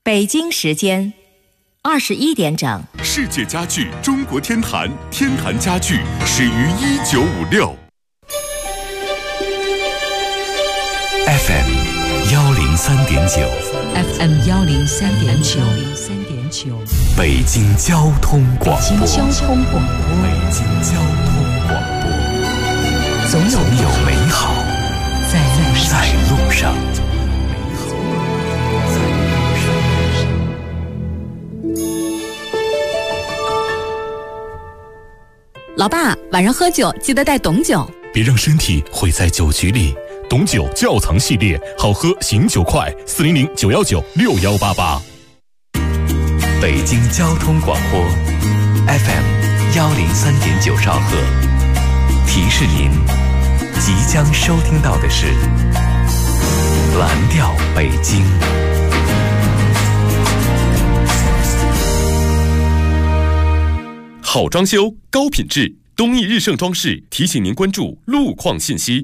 北京时间21点整。 世界家具中国天坛，天坛家具始于1956。 FM 103.9 FM 103.9 北京交通广播。 北京交通广播。 北京交通广播。总有美好在路上。 老爸，晚上喝酒记得带董酒， 别让身体毁在酒局里。董酒窖藏系列，好喝醒酒快，400-919-6188。 北京交通广播 FM 103.9兆赫，提示您即将收听到的是蓝调北京。 好装修，高品质，东义日盛装饰提醒您关注路况信息。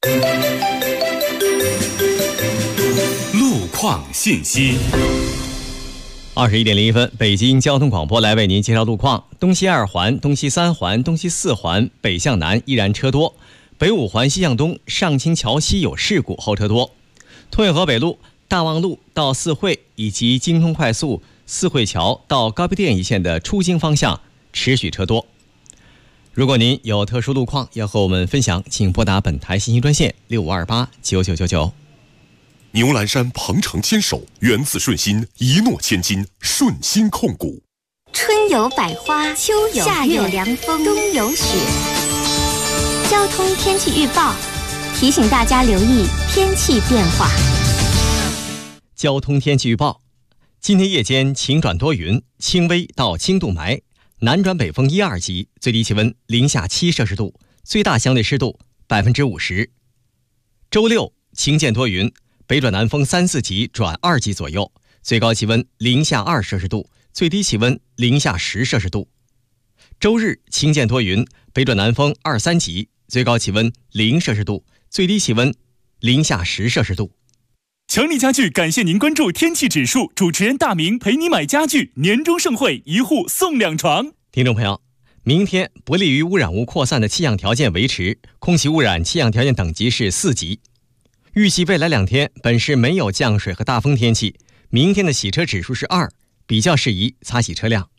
路况信息。 21点01分，北京交通广播来为您介绍路况。东西2环、东西3环、东西4环北向南依然车多，北5环西向东上清桥西有事故，后车多。通惠河北路大望路到四惠以及京通快速四惠桥到高碑店一线的出京方向持续车多。如果您有特殊路况要和我们分享，请拨打本台信息专线65289999。 牛栏山鹏程牵手，源自顺心，一诺千金，顺心控股。 春有百花，秋有夏有凉风，冬有雪。交通天气预报提醒大家留意天气变化。 交通天气预报：今天夜间晴转多云，轻微到轻度霾，南转北风1、2级，最低气温零下7摄氏度，最大相对湿度50%。周六晴间多云，北转南风3、4级转2级左右，最高气温零下2摄氏度，最低气温零下10摄氏度。周日晴间多云，北转南风2、3级，最高气温0摄氏度，最低气温零下10摄氏度。 强力家具感谢您关注天气指数，主持人大明陪你买家具，年终盛会，1户送2床。 听众朋友，明天不利于污染物扩散的气象条件维持，空气污染气象条件等级是4级。预计未来2天本市没有降水和大风天气，明天的洗车指数是2，比较适宜擦洗车辆。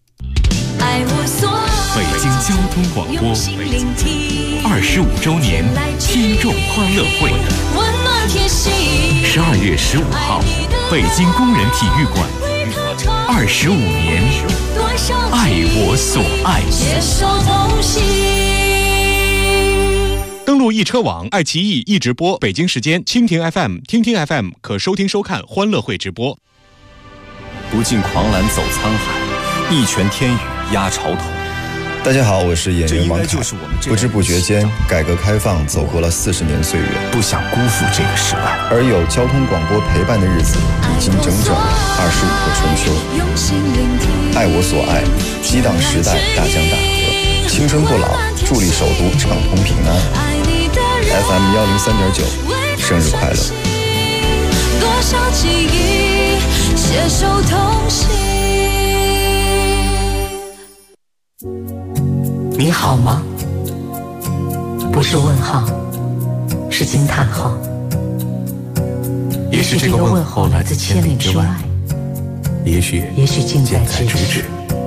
北京交通广播25周年听众欢乐会，12月15号，北京工人体育馆，25年，爱我所爱。 登录易车网、爱奇艺、易直播、北京时间、蜻蜓 FM、听听 FM 可收听收看欢乐会直播。 不尽狂澜走沧海，一拳天宇压潮头。 大家好，我是演员王凯。不知不觉间，改革开放走过了40年岁月， 不想辜负这个时代。 而有交通广播陪伴的日子，已经整整25个春秋。爱我所爱，激荡时代，大江大河，青春不老，助力首都畅通平安。FM 103.9，生日快乐！ 多少记忆携手同行。 你好吗？不是问号，是惊叹号。 也许这个问候来自千里之外，也许近在咫尺。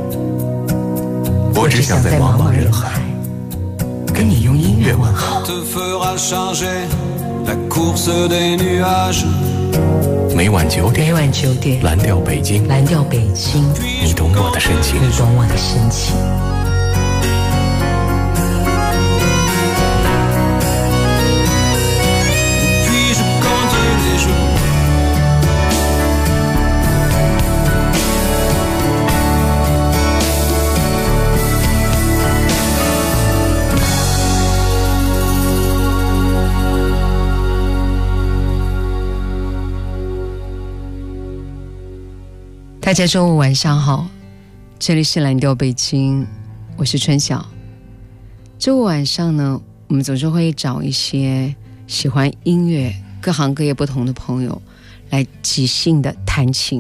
我只想在茫茫人海跟你用音乐问好。每晚9点，蓝调北京，你懂我的深情， 大家周五晚上好，这里是蓝调北京，我是春晓。周五晚上呢，我们总是会找一些喜欢音乐、各行各业不同的朋友来即兴的谈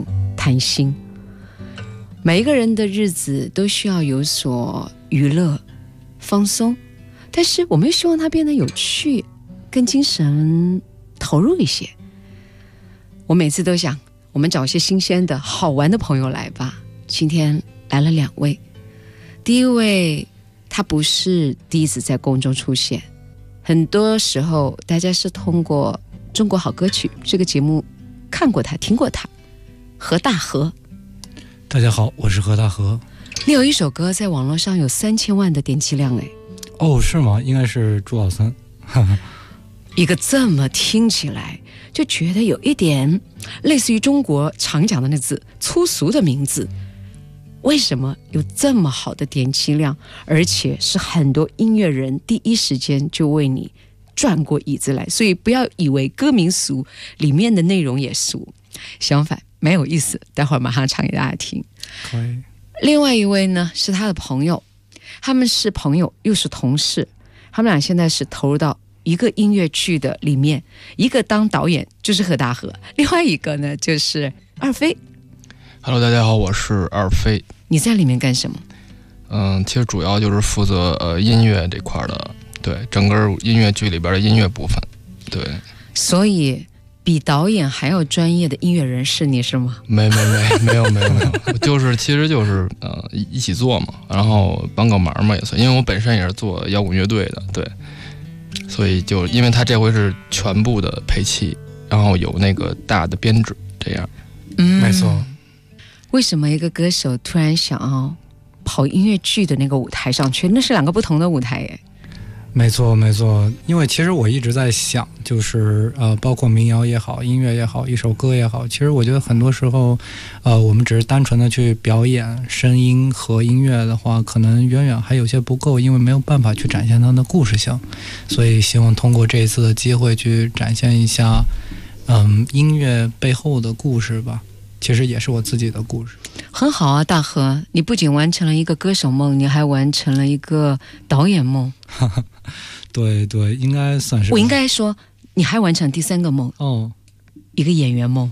谈心。每一个人的日子都需要有所娱乐放松，但是我们又希望它变得有趣，更精神投入一些。我每次都想我们找一些新鲜的好玩的朋友来吧。今天来了2位，第一位他不是第一次在公众出现，很多时候大家是通过中国好歌曲这个节目看过他听过他。何大河， 大家好，我是何大河。 你有一首歌在网络上有3000万的点击量哎。 哦，是吗？应该是朱老三。 一个这么听起来就觉得有一点类似于中国常讲的那字粗俗的名字，为什么有这么好的点击量，而且是很多音乐人第一时间就为你转过椅子来？所以不要以为歌名俗里面的内容也俗，相反蛮有意思，待会儿马上唱给大家听。 可以。 另外一位呢是他的朋友，他们是朋友又是同事，他们俩现在是投入到一个音乐剧的里面，一个当导演就是何大河，另外一个呢就是二飞。 Hello， 大家好，我是二飞。 你在里面干什么？ 其实主要就是负责音乐这块的，对，整个音乐剧里边的音乐部分，对。 所以比导演还要专业的音乐人是你是吗？ 没有，其实就是一起做嘛，然后帮个忙嘛也算，因为我本身也是做摇滚乐队的，对，所以就因为他这回是全部的配器，然后有那个大的编制，这样。 没错。 为什么一个歌手突然想要跑音乐剧的那个舞台上去？那是2个不同的舞台耶。 没错，因为其实我一直在想，就是包括民谣也好，音乐也好，一首歌也好，其实我觉得很多时候我们只是单纯的去表演声音和音乐的话，可能远远还有些不够，因为没有办法去展现它的故事性，所以希望通过这一次的机会去展现一下音乐背后的故事吧，其实也是我自己的故事。 很好啊，大河，你不仅完成了一个歌手梦，你还完成了一个导演梦。 对，应该算是。 我应该说你还完成第3个梦哦，一个演员梦。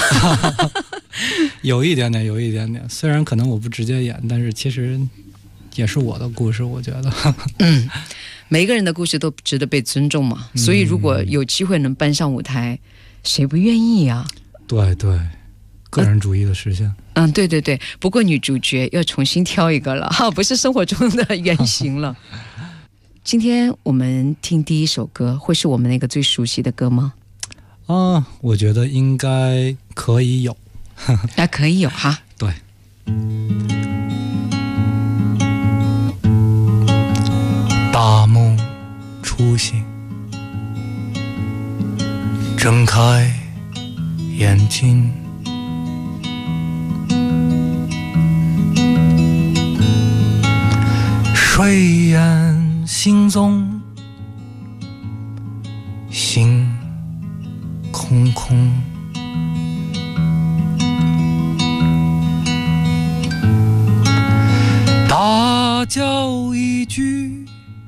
有一点点，虽然可能我不直接演，但是其实也是我的故事，我觉得。 每个人的故事都值得被尊重嘛，所以如果有机会能搬上舞台，谁不愿意啊？ 对，个人主义的实现。 对，不过女主角要重新挑一个了，不是生活中的原型了。今天我们听第一首歌，会是我们那个最熟悉的歌吗？ 我觉得应该可以有。 可以有哈。 对。大梦初醒，睁开眼睛，睡眼惺忪，心空空，大叫一句，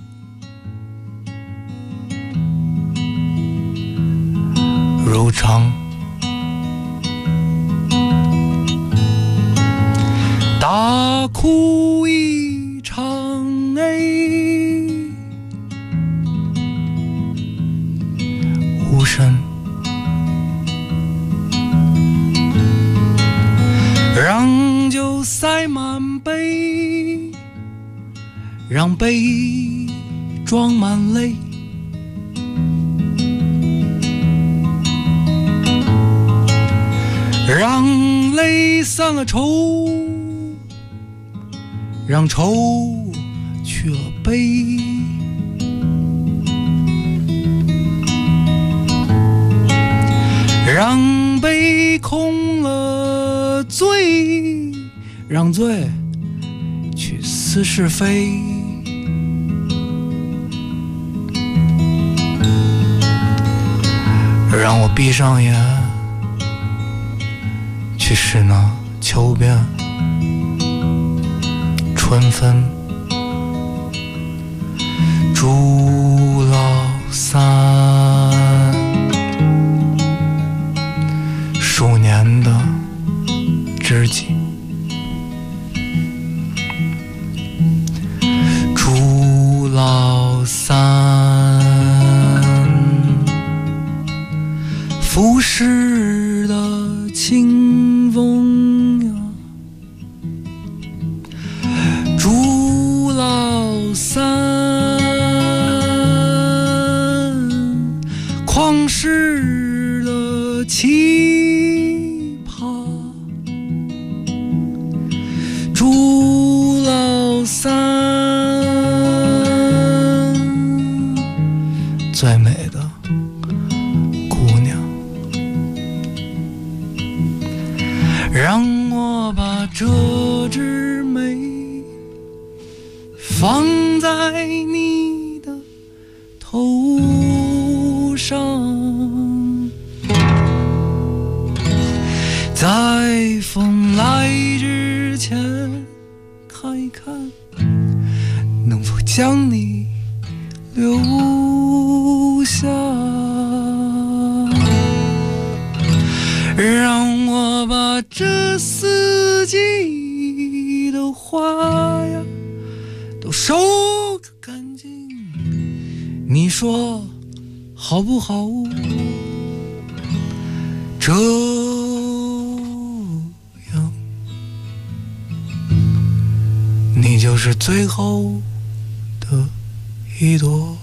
如常，大哭一场无声，让酒塞满杯，让杯装满泪，让泪散了愁，让愁去了悲，让杯空了醉，让醉去思是非，让我闭上眼去试那秋边春分，祝老三，数年的知己。祝老三浮世的清风呀，祝老三旷世的奇葩，祝老三最美的姑娘。让我把这枝梅放在你的头上，在风来之前看一看，能否将你留下。让我把这四季的花呀都收个干净，你说好不好？这样你就是最后的一朵。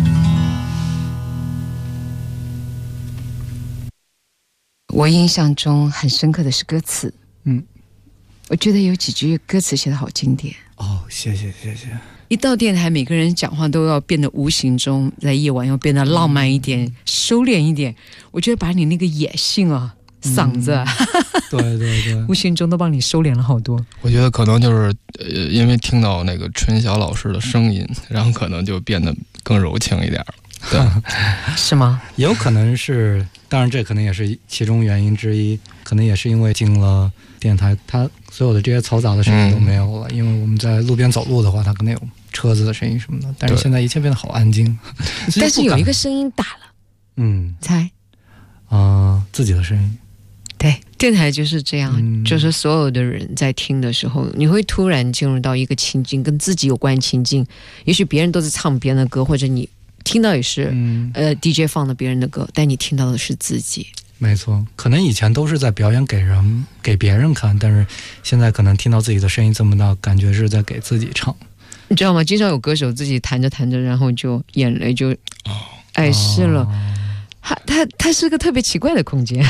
我印象中很深刻的是歌词，我觉得有几句歌词写得好经典。 哦，谢谢。 一到电台，每个人讲话都要变得无形中，在夜晚要变得浪漫一点，收敛一点。我觉得把你那个野性啊，嗓子， 对， 无形中都帮你收敛了好多。 我觉得可能就是因为听到那个春晓老师的声音，然后可能就变得更柔情一点了。对， 是吗？ 也有可能是，当然这可能也是其中原因之一，可能也是因为进了电台，它所有的这些嘈杂的声音都没有了。因为我们在路边走路的话，它可能有车子的声音什么的，但是现在一切变得好安静。 但是有一个声音大了，猜自己的声音。 对，电台就是这样，就是所有的人在听的时候，你会突然进入到一个情境，跟自己有关情境。也许别人都在唱别人的歌，或者你听到也是DJ 放的别人的歌，但你听到的是自己。 没错，可能以前都是在表演给别人看，但是现在可能听到自己的声音这么大，感觉是在给自己唱。 你知道吗？经常有歌手自己弹着弹着，然后就眼泪就碍事了。它是个特别奇怪的空间。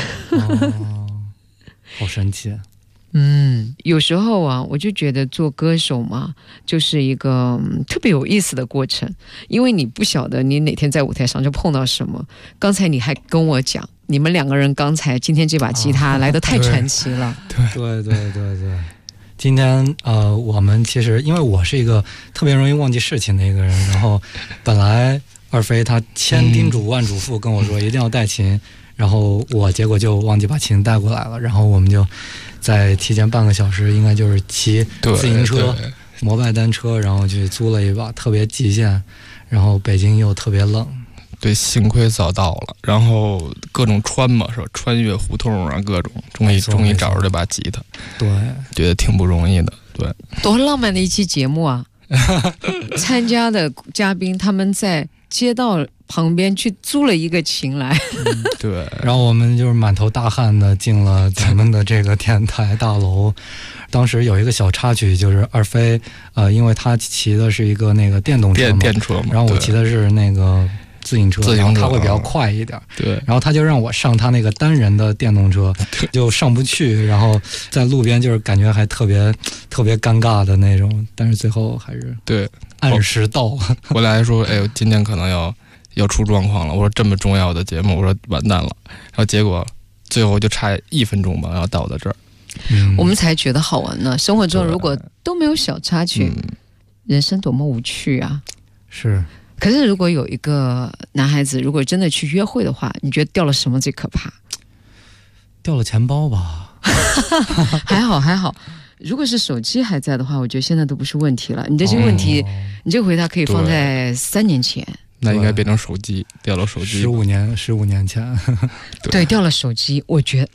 好神奇。 有时候啊，我就觉得做歌手嘛，就是一个特别有意思的过程，因为你不晓得你哪天在舞台上就碰到什么。刚才你还跟我讲，你们两个人刚才今天这把吉他来得太传奇了。 对。今天我们其实因为我是一个特别容易忘记事情的一个人，然后本来二飞他千叮嘱万嘱咐跟我说一定要带琴，然后我结果就忘记把琴带过来了，然后我们就在提前半个小时，应该就是骑自行车、摩拜单车，然后去租了一把特别极限，然后北京又特别冷。 对，幸亏早到了，然后各种穿嘛，是吧？穿越胡同啊，各种，终于找着这把吉他， 对， 觉得挺不容易的，对。 多浪漫的一期节目啊！参加的嘉宾他们在街道旁边去租了一个琴来， 对， 然后我们就是满头大汗的进了咱们的这个电台大楼。当时有一个小插曲，就是二飞，因为他骑的是一个那个电动车嘛， 电车嘛， 然后我骑的是那个自行车，然后他会比较快一点， 对， 然后他就让我上他那个单人的电动车，就上不去，然后在路边就是感觉还特别尴尬的那种，但是最后还是对按时到。 回来说，哎呦，今天可能要出状况了。我说这么重要的节目，我说完蛋了。然后结果最后就差1分钟吧，然后到的这儿， 我们才觉得好玩呢。生活中如果都没有小插曲，人生多么无趣啊！ 是。 可是如果有一个男孩子，如果真的去约会的话，你觉得掉了什么最可怕？ 掉了钱包吧。 还好。如果是手机还在的话，我觉得现在都不是问题了。你的这个问题，你这个回答可以放在3年前。 那应该变成手机，掉了手机。 15年前。 对，掉了手机，我觉得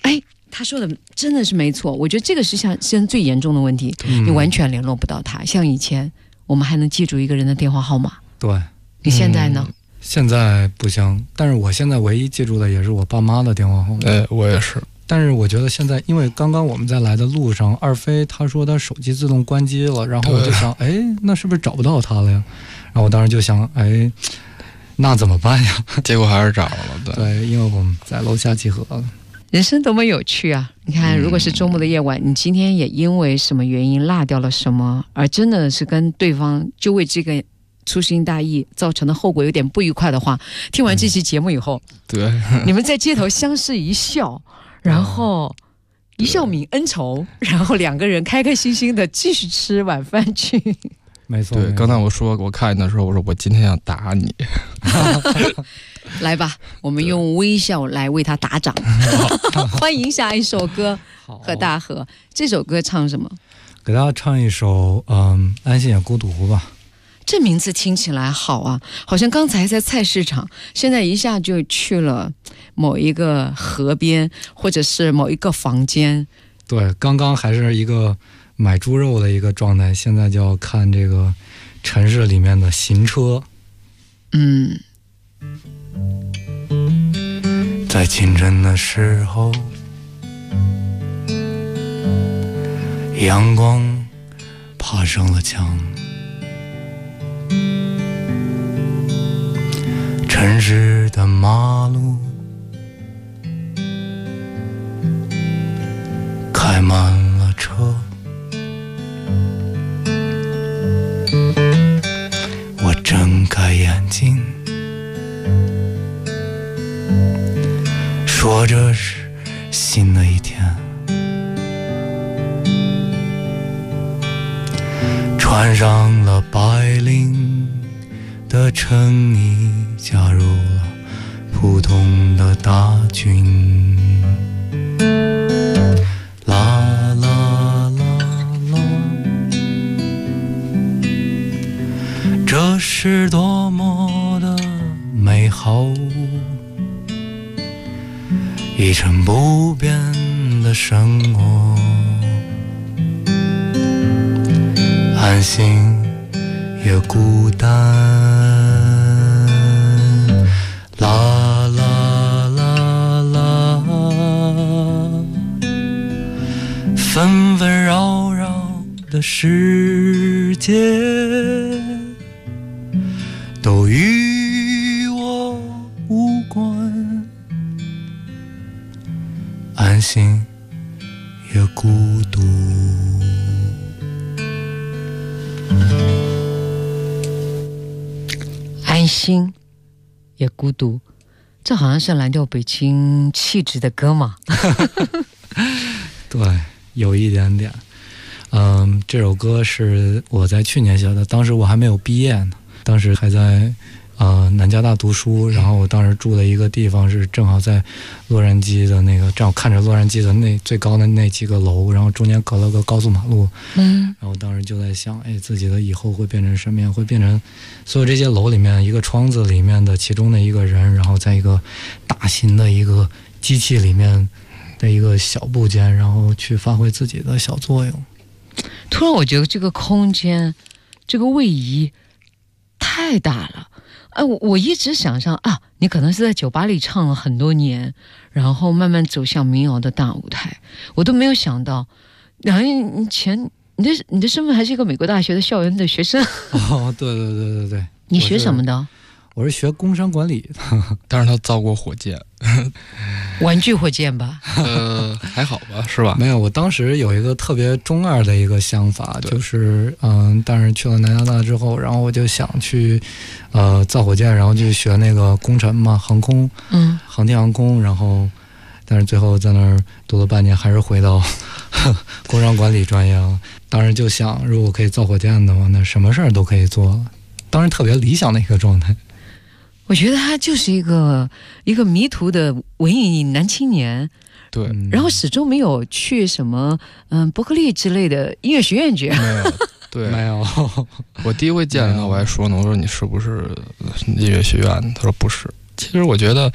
他说的真的是没错，我觉得这个是现在最严重的问题，你完全联络不到他。像以前我们还能记住一个人的电话号码， 对， 你现在呢？ 现在不行，但是我现在唯一记住的也是我爸妈的电话号码。 我也是。 但是我觉得现在，因为刚刚我们在来的路上，二飞他说他手机自动关机了，然后我就想，哎，那是不是找不到他了呀？然后我当时就想，哎，那怎么办呀？ 结果还是找了， 对，因为我们在楼下集合了。 人生多么有趣啊！你看，如果是周末的夜晚，你今天也因为什么原因落掉了什么，而真的是跟对方就为这个粗心大意造成的后果有点不愉快的话，听完这期节目以后， 对， 你们在街头相视一笑，然后一笑泯恩仇，然后两个人开开心心的继续吃晚饭去。 没错， 对，刚才我说我看你的时候，我说我今天要打你。 来吧，我们用微笑来为他打掌。欢迎下一首歌，贺大河。这首歌唱什么？ 给大家唱一首安心也孤独吧。 这名字听起来好啊，好像刚才在菜市场，现在一下就去了某一个河边，或者是某一个房间。 对，刚刚还是一个买猪肉的一个状态，现在就要看这个城市里面的行车。在清晨的时候，阳光爬上了墙，城市的马路开满了车，我睁开眼睛，说这是新的一天，穿上了白领的衬衣，加入了普通的大军。啦啦啦啦，这是多么的美好，一成不变的生活，安心也孤单。啦啦啦啦，纷纷扰扰的世界都与我无关，安心也孤独。 安心也孤独，这好像是蓝调北京气质的歌嘛。 对，有一点点。这首歌是我在去年写的，当时我还没有毕业呢，当时还在南加大读书，然后我当时住的一个地方是正好在洛杉矶的那个，正好看着洛杉矶的那最高的那几个楼，然后中间隔了个高速马路，然后当时就在想，哎，自己的以后会变成什么样？会变成所有这些楼里面一个窗子里面的其中的一个人，然后在一个大型的一个机器里面的一个小部件，然后去发挥自己的小作用。 突然我觉得这个空间，这个位移太大了。我一直想象啊，你可能是在酒吧里唱了很多年，然后慢慢走向民谣的大舞台，我都没有想到，然后你的身份还是一个美国大学的校园的学生。 哦，对对对对对。 你学什么的？ 我是学工商管理的。 但是他造过火箭。 玩具火箭吧？ 还好吧，是吧？ 没有，我当时有一个特别中二的一个想法，就是但是去了南加大之后，然后我就想去造火箭，然后就学那个工程嘛，航空，航天航空，然后但是最后在那儿读了半年，还是回到工商管理专业了。当时就想，如果可以造火箭的话，那什么事儿都可以做了。当时特别理想的一个状态。 我觉得他就是一个迷途的文艺男青年， 对， 然后始终没有去什么伯克利之类的音乐学院去， 没有，对， 没有。 我第一回见他，我还说呢，我说你是不是音乐学院？他说不是。其实我觉得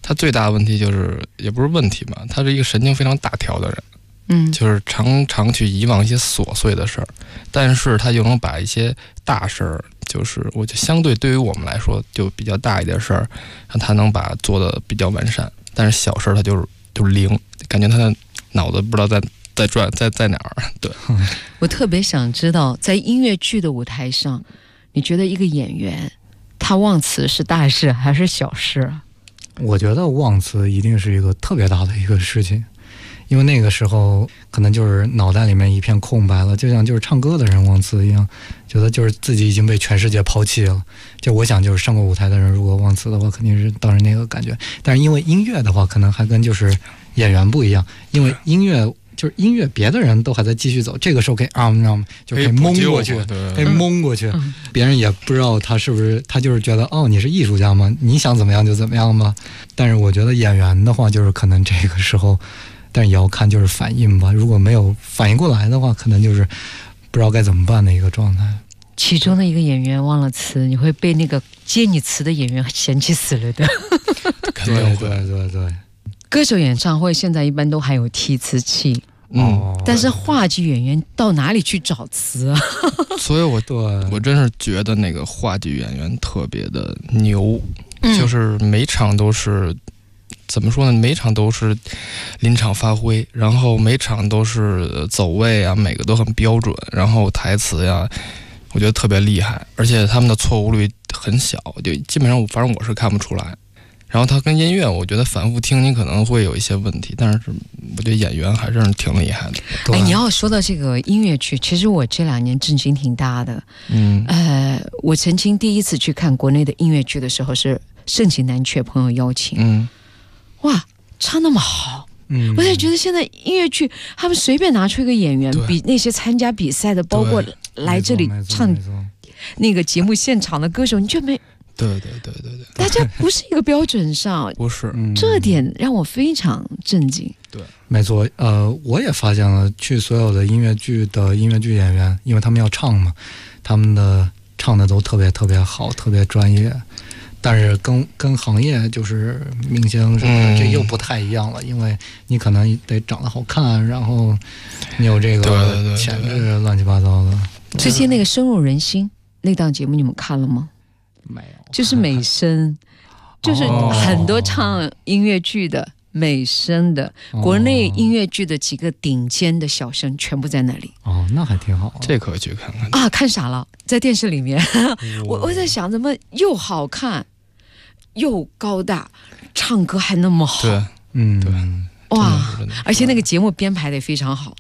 他最大的问题就是也不是问题吧，他是一个神经非常大条的人，就是常常去遗忘一些琐碎的事儿，但是他又能把一些大事儿，就是我觉得相对对于我们来说就比较大一点事儿，让他能把做的比较完善，但是小事儿他就是零，感觉他的脑子不知道在转在哪儿。对， 我特别想知道，在音乐剧的舞台上，你觉得一个演员他忘词是大事还是小事啊？ 我觉得忘词一定是一个特别大的一个事情，因为那个时候可能就是脑袋里面一片空白了，就像就是唱歌的人忘词一样，觉得就是自己已经被全世界抛弃了。就我想就是上过舞台的人如果忘词的话，肯定是当时那个感觉。但是因为音乐的话，可能还跟就是演员不一样，因为音乐就是音乐，别的人都还在继续走，这个时候可以就可以蒙过去，可以蒙过去，别人也不知道他是不是，他就是觉得你是艺术家嘛，你想怎么样就怎么样嘛。但是我觉得演员的话，就是可能这个时候，但也要看就是反应吧，如果没有反应过来的话，可能就是不知道该怎么办的一个状态。 其中的一个演员忘了词，你会被那个接你词的演员嫌弃死了的。对。歌手演唱会现在一般都还有提词器，但是话剧演员到哪里去找词啊？ 所以我真是觉得那个话剧演员特别的牛，就是每场都是怎么说呢？每场都是临场发挥，然后每场都是走位啊，每个都很标准，然后台词呀，我觉得特别厉害，而且他们的错误率很小，就基本上反正我是看不出来。然后他跟音乐，我觉得反复听你可能会有一些问题，但是我觉得演员还是挺厉害的。 你要说到这个音乐剧，其实我这2年震惊挺大的。我曾经第一次去看国内的音乐剧的时候是盛情难却，朋友邀请。哇，唱那么好。我才觉得现在音乐剧他们随便拿出一个演员，比那些参加比赛的，包括来这里唱那个节目现场的歌手，你觉得没？ 对， 大家不是一个标准上， 不是， 这点让我非常震惊。 对， 没错，我也发现了，去所有的音乐剧演员，因为他们要唱嘛，他们的唱的都特别特别好，特别专业。但是跟行业就是明星什么的，这又不太一样了，因为你可能得长得好看，然后你有这个潜质，乱七八糟的。 最近那个深入人心那档节目你们看了吗？ 没有， 就是美声，就是很多唱音乐剧的美声的，国内音乐剧的几个顶尖的小生全部在那里。 那还挺好， 这可以去看看啊！看傻了，在电视里面，我在想，怎么又好看又高大，唱歌还那么好？ 对， 哇！而且那个节目编排得非常好。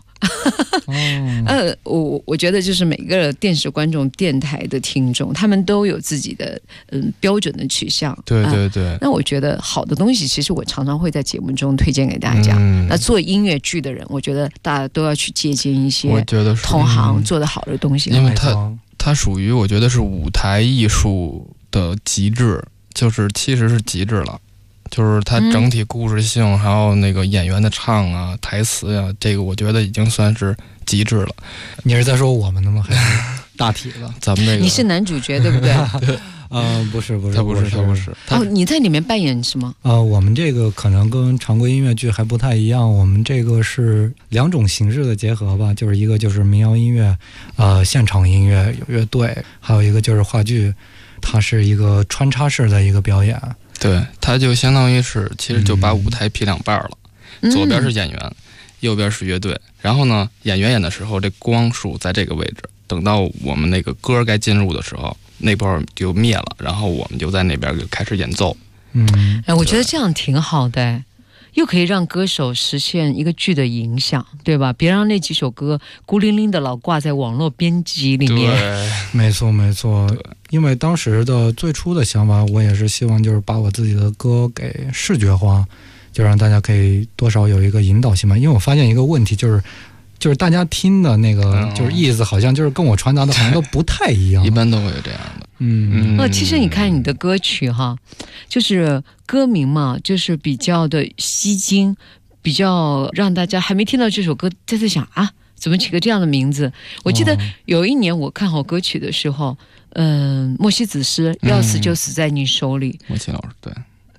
我觉得就是每个电视观众、电台的听众，他们都有自己的标准的取向。 对。 那我觉得好的东西，其实我常常会在节目中推荐给大家。那做音乐剧的人，我觉得大家都要去借鉴一些同行做得好的东西， 因为它属于我觉得是舞台艺术的极致，就是其实是极致了。就是它整体故事性，还有那个演员的唱啊、台词呀，这个我觉得已经算是极致了。 你是在说我们的吗？还是大体了？ 咱们这个你是男主角对不对？ 对，不是， 他不是。 你在里面扮演什么？ 我们这个可能跟常规音乐剧还不太一样，我们这个是2种形式的结合吧，就是一个就是民谣音乐，现场音乐有乐队，还有一个就是话剧，它是一个穿插式的一个表演。 对，它就相当于是，其实就把舞台劈2半了，左边是演员，右边是乐队。然后呢，演员演的时候，这光束在这个位置，等到我们那个歌该进入的时候，那波就灭了，然后我们就在那边就开始演奏。 我觉得这样挺好的，又可以让歌手实现一个剧的影响，对吧？别让那几首歌孤零零的老挂在网络编辑里面。 对， 没错。因为当时的最初的想法，我也是希望就是把我自己的歌给视觉化，就让大家可以多少有一个引导性嘛。因为我发现一个问题就是大家听的那个就是意思，好像就是跟我传达的好像都不太一样。 一般都会有这样的。 其实你看你的歌曲哈，就是歌名嘛，就是比较的吸睛，比较让大家还没听到这首歌在想啊，怎么起个这样的名字？我记得有一年我看好歌曲的时候，莫西子诗要死就死在你手里。 莫西老师对。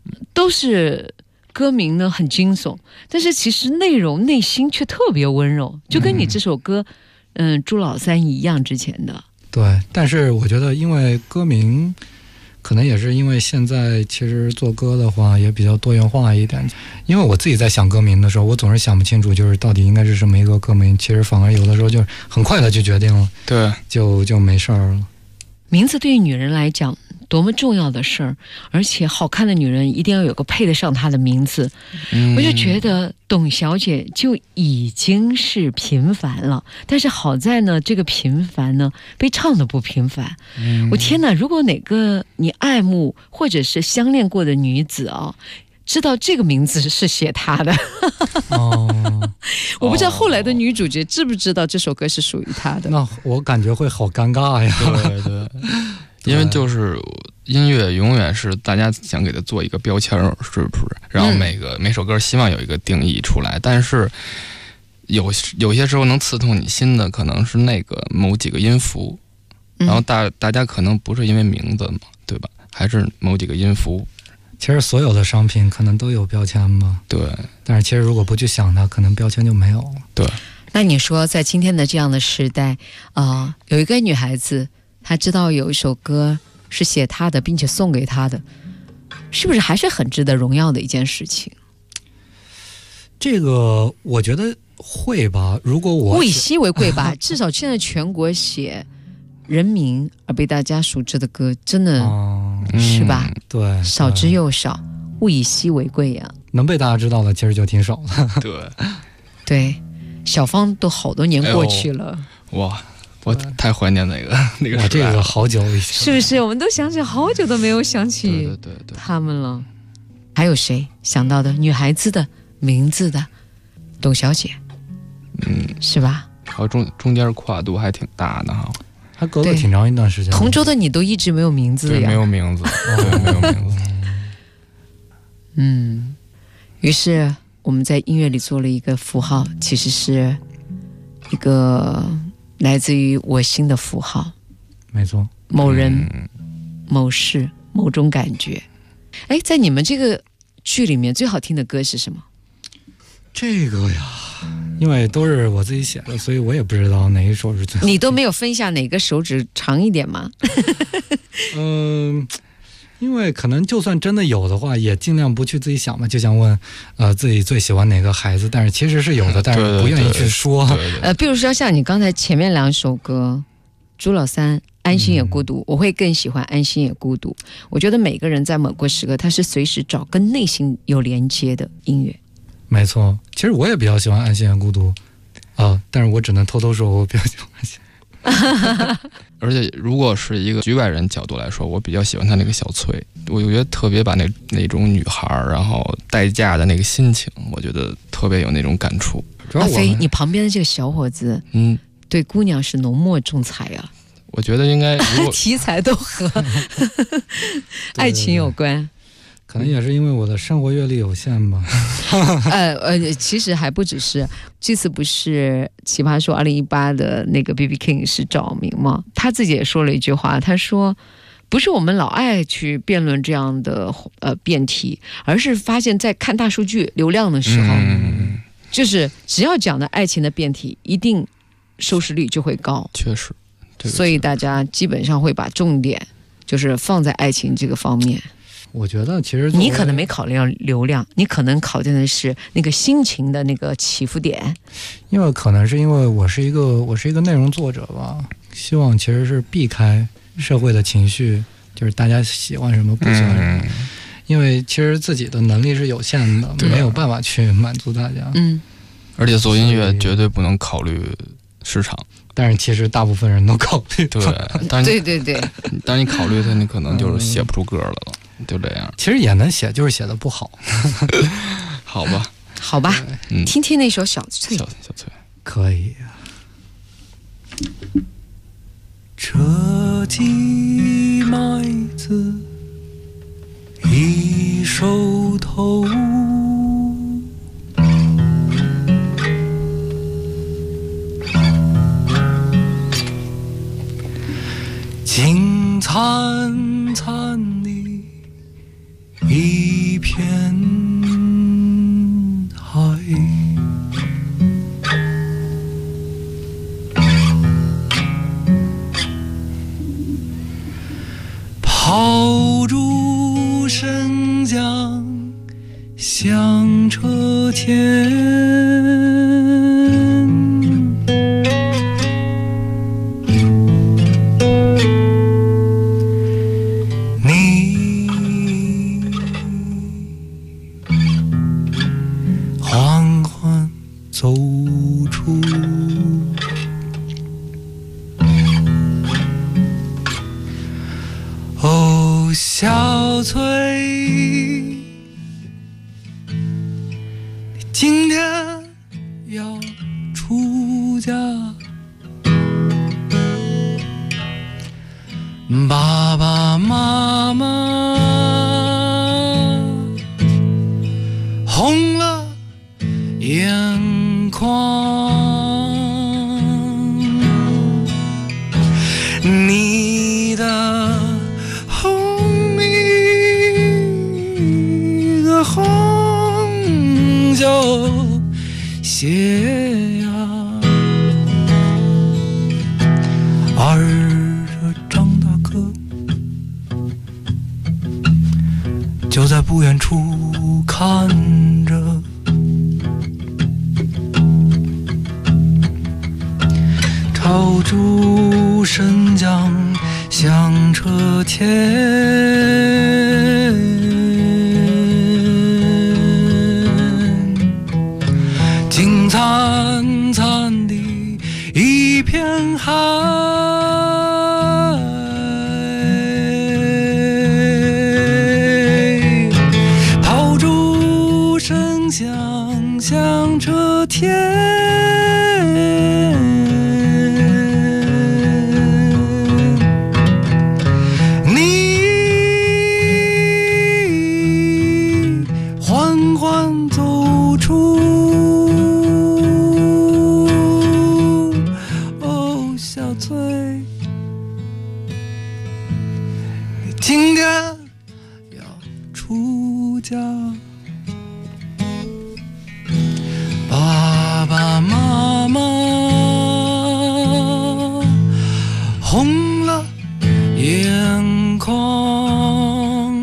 都是歌名呢很惊悚，但是其实内心却特别温柔，就跟你这首歌朱老三一样之前的。 对，但是我觉得因为歌名可能也是因为现在其实做歌的话也比较多元化一点，因为我自己在想歌名的时候，我总是想不清楚就是到底应该是什么一个歌名，其实反而有的时候就是很快的就决定了， 对， 就没事儿了。 名字对于女人来讲多么重要的事儿，而且好看的女人一定要有个配得上她的名字。我就觉得董小姐就已经是平凡了，但是好在呢，这个平凡呢被唱得不平凡。我天哪，如果哪个你爱慕或者是相恋过的女子啊，知道这个名字是写她的我不知道后来的女主角知不知道这首歌是属于她的。 那我感觉会好尴尬呀。 对对因为就是音乐永远是大家想给它做一个标签，是不是？然后每首歌希望有一个定义出来，但是有些时候能刺痛你心的可能是那个某几个音符，然后大家可能不是因为名字嘛，对吧？还是某几个音符。 其实所有的商品可能都有标签嘛， 对。 但是其实如果不去想它，可能标签就没有了。 对。 那你说，在今天的这样的时代有一个女孩子，她知道有一首歌是写她的，并且送给她的，是不是还是很值得荣耀的一件事情？ 这个我觉得会吧。如果我物以稀为贵吧，至少现在全国写人名而被大家熟知的歌，真的是吧？ 对， 少之又少，物以稀为贵呀。 能被大家知道的其实就挺少的。 对，小芳都好多年过去了。 哇，我太怀念那个时代了。 这个好久以前， 是不是？我们都想起好久都没有想起他们了。还有谁想到的女孩子的名字的？董小姐，是吧？ 好，中间跨度还挺大的哈， 还隔了挺长一段时间。 同桌的你都一直没有名字呀？ 对，没有名字，没有名字。 于是我们在音乐里做了一个符号，其实是一个来自于我心的符号。 没错， 某人、某事、某种感觉。哎，在你们这个剧里面最好听的歌是什么？ 这个呀，因为都是我自己写的，所以我也不知道哪一首是最好。 你都没有分下哪个手指长一点吗？ 因为可能就算真的有的话，也尽量不去自己想嘛，就想问自己最喜欢哪个孩子，但是其实是有的，但是不愿意去说。 比如说像你刚才前面两首歌，朱老三安心也孤独，我会更喜欢安心也孤独。我觉得每个人在某个时刻，他是随时找跟内心有连接的音乐。 没错，其实我也比较喜欢安心也孤独但是我只能偷偷说我比较喜欢安心。 而且如果是一个局外人角度来说，我比较喜欢他那个小翠，我觉得特别把那种女孩然后待嫁的那个心情，我觉得特别有那种感触。 阿飞，你旁边的这个小伙子对姑娘是浓墨重彩啊。 我觉得应该题材都和爱情有关。 可能也是因为我的生活阅历有限吧。 其实还不只是，这次不是奇葩说2018的那个 BB King 是赵明吗？他自己也说了一句话，他说不是我们老爱去辩论这样的辩题，而是发现在看大数据流量的时候，就是只要讲的爱情的辩题，一定收视率就会高。 确实， 所以大家基本上会把重点就是放在爱情这个方面。 我觉得其实你可能没考虑到流量，你可能考虑的是那个心情的那个起伏点。 因为可能是因为我是一个内容作者吧，希望其实是避开社会的情绪，就是大家喜欢什么不喜欢什么。因为其实自己的能力是有限的，没有办法去满足大家。 而且做音乐绝对不能考虑市场。 但是其实大部分人都考虑。 对，当你考虑它，你可能就是写不出歌来了。就这样， 其实也能写，就是写的不好。 好吧， 好吧，听听那首小翠。 小翠可以。 这季麦子已熟透，金灿灿的一你缓缓走出哦，小翠，你今天要出家，爸爸妈妈红了眼眶，你的红，你的红就斜阳，儿这长大个，就在不远处看着。朝珠神将响彻天，金灿灿的一片海，炮竹声响响彻天。今天要出家，爸爸妈妈红了眼眶，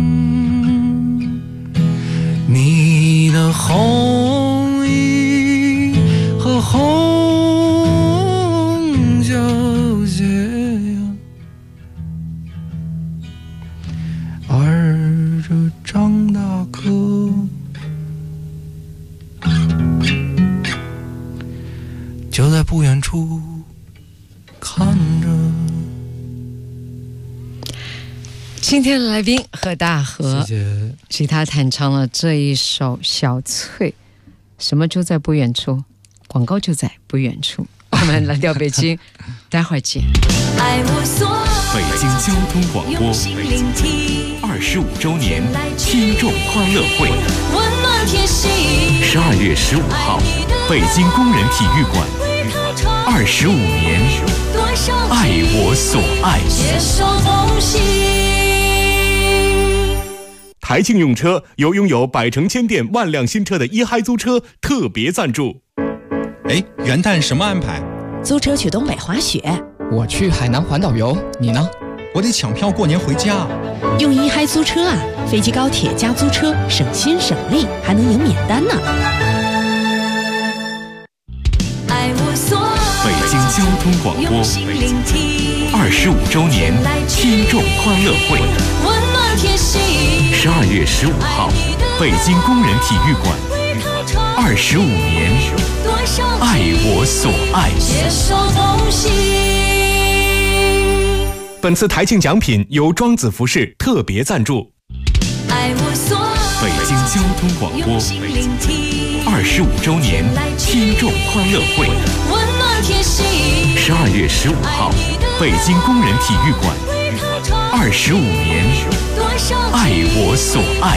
你的红衣和红就斜阳，儿这长大个，就在不远处看着。 今天的来宾何大河， 谢谢。 吉他弹唱了这一首《小翠》，什么就在不远处，广告就在不远处。我们蓝调北京，待会儿见。 北京交通广播25周年听众欢乐会，12月15号，北京工人体育馆，25年，爱我所爱。 台庆用车由拥有百城千店万辆新车的一嗨租车特别赞助。 哎，元旦什么安排？ 租车去东北滑雪。 我去海南环岛游，你呢？ 我得抢票过年回家。 用一嗨租车啊，飞机高铁加租车，省心省力，还能赢免单呢。 北京交通广播25周年听众欢乐会，12月15号，北京工人体育馆，25年，爱我所爱。 本次台庆奖品由庄子服饰特别赞助。 北京交通广播25周年听众欢乐会，12月15号，北京工人体育馆，25年，爱我所爱。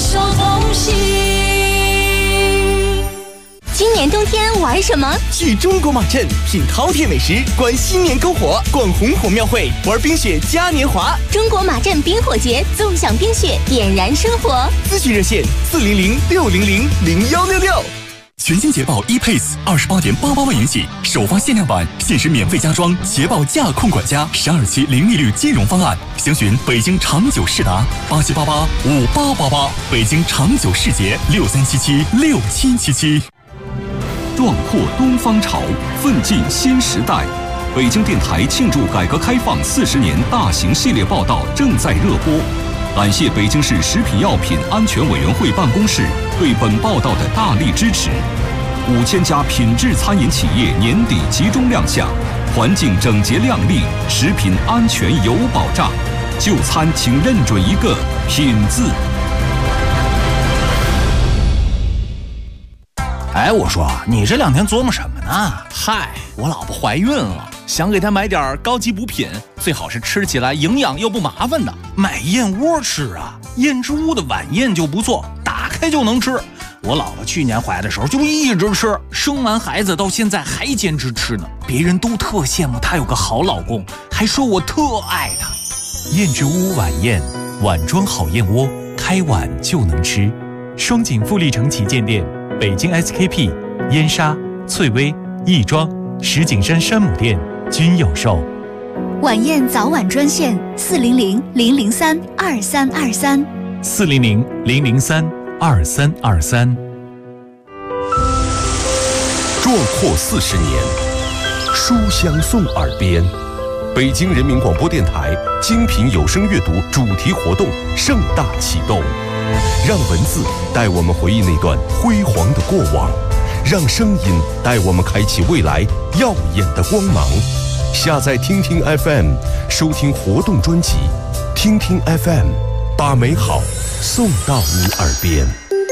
今年冬天玩什么？ 去中国马镇品饕餮美食，观新年篝火，逛红火庙会，玩冰雪嘉年华。 中国马镇冰火节，纵享冰雪，点燃生活。 咨询热线：400-600-0166。 全新捷豹 ePace28.88万元起，首发限量版，限时免费加装捷豹驾控管家12期零利率金融方案。详询北京长久世达87885888，北京长久世捷63776777。 壮阔东方潮，奋进新时代。北京电台庆祝改革开放40年大型系列报道正在热播。感谢北京市食品药品安全委员会办公室对本报道的大力支持。5000家品质餐饮企业年底集中亮相，环境整洁亮丽，食品安全有保障。就餐请认准一个品字。 哎，我说你这2天琢磨什么呢？嗨，我老婆怀孕了，想给她买点高级补品，最好是吃起来营养又不麻烦的。买燕窝吃啊，燕之屋的晚宴就不错，打开就能吃。我老婆去年怀的时候就一直吃，生完孩子到现在还坚持吃呢。别人都特羡慕她有个好老公，还说我特爱她。燕之屋晚宴，碗装好燕窝，开碗就能吃。双井富力城旗舰店。北京 SKP、燕莎、翠微、亦庄、石景山山姆店均有售。 晚宴早晚专线400-003-2323。 400-003-2323。 壮阔40年，书香送耳边。北京人民广播电台精品有声阅读主题活动盛大启动。让文字带我们回忆那段辉煌的过往，让声音带我们开启未来耀眼的光芒。下载听听 FM， 收听活动专辑。听听 FM， 把美好送到你耳边。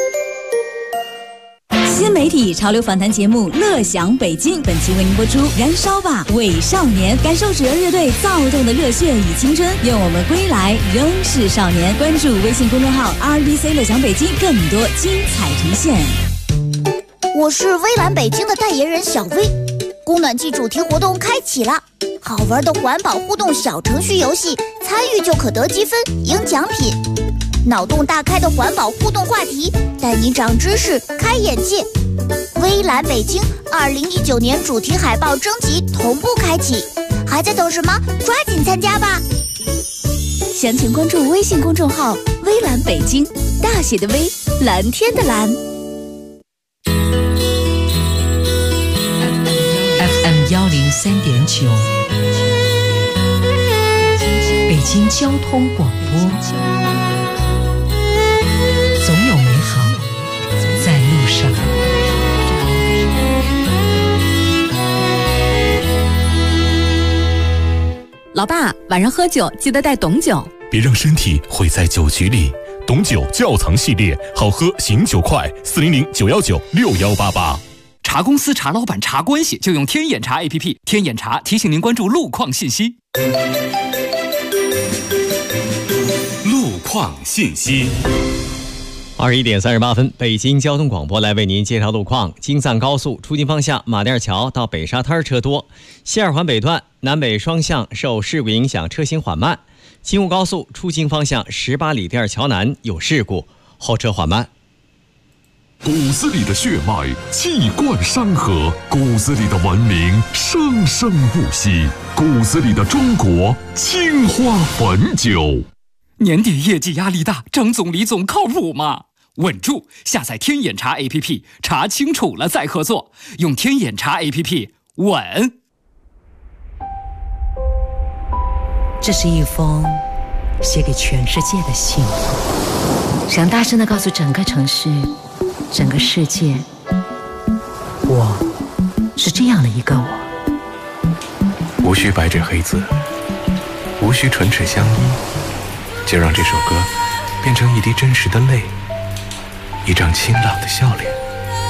新媒体潮流访谈节目《乐享北京》，本期为您播出《燃烧吧伪少年》，感受纸人乐队躁动的热血与青春，愿我们归来仍是少年。关注微信公众号 RBC 乐享北京，更多精彩呈现。 我是微蓝北京的代言人小薇，供暖季主题活动开启了，好玩的环保互动小程序游戏，参与就可得积分赢奖品。脑洞大开的环保互动话题，带你长知识开眼界。微蓝北京2019年主题海报征集同步开启，还在等什么？抓紧参加吧！详情关注微信公众号微蓝北京，大写的微，蓝天的蓝。 FM 103.9，北京交通广播。总有美好在路上。 老爸，晚上喝酒记得带董酒， 别让身体毁在酒局里。董酒窖藏系列，好喝醒酒快，400-919-6188。 茶公司、茶老板、茶关系，就用天眼茶 APP。天眼茶提醒您关注路况信息。 路况信息。 21点38分，北京交通广播来为您介绍路况。京藏高速出京方向马甸桥到北沙滩车多，西二环北段南北双向受事故影响车行缓慢。京沪高速出京方向18里店桥南有事故，后车缓慢。 骨子里的血脉气贯山河，骨子里的文明生生不息，骨子里的中国青花汾酒。 年底业绩压力大，张总李总靠谱吗？稳住！下载天眼查 APP， 查清楚了再合作。用天眼查 APP， 稳。 这是一封写给全世界的信，想大声地告诉整个城市、整个世界，我是这样的一个我。 无需白纸黑字，无需唇齿相依，就让这首歌变成一滴真实的泪，一张清朗的笑脸。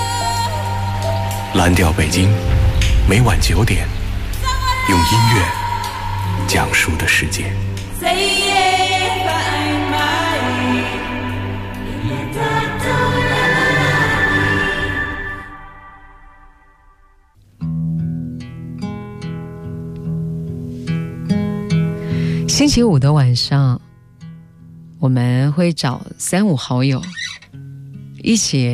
蓝调北京，每晚9点，用音乐讲述的世界。 星期五的晚上，我们会找3、5好友一起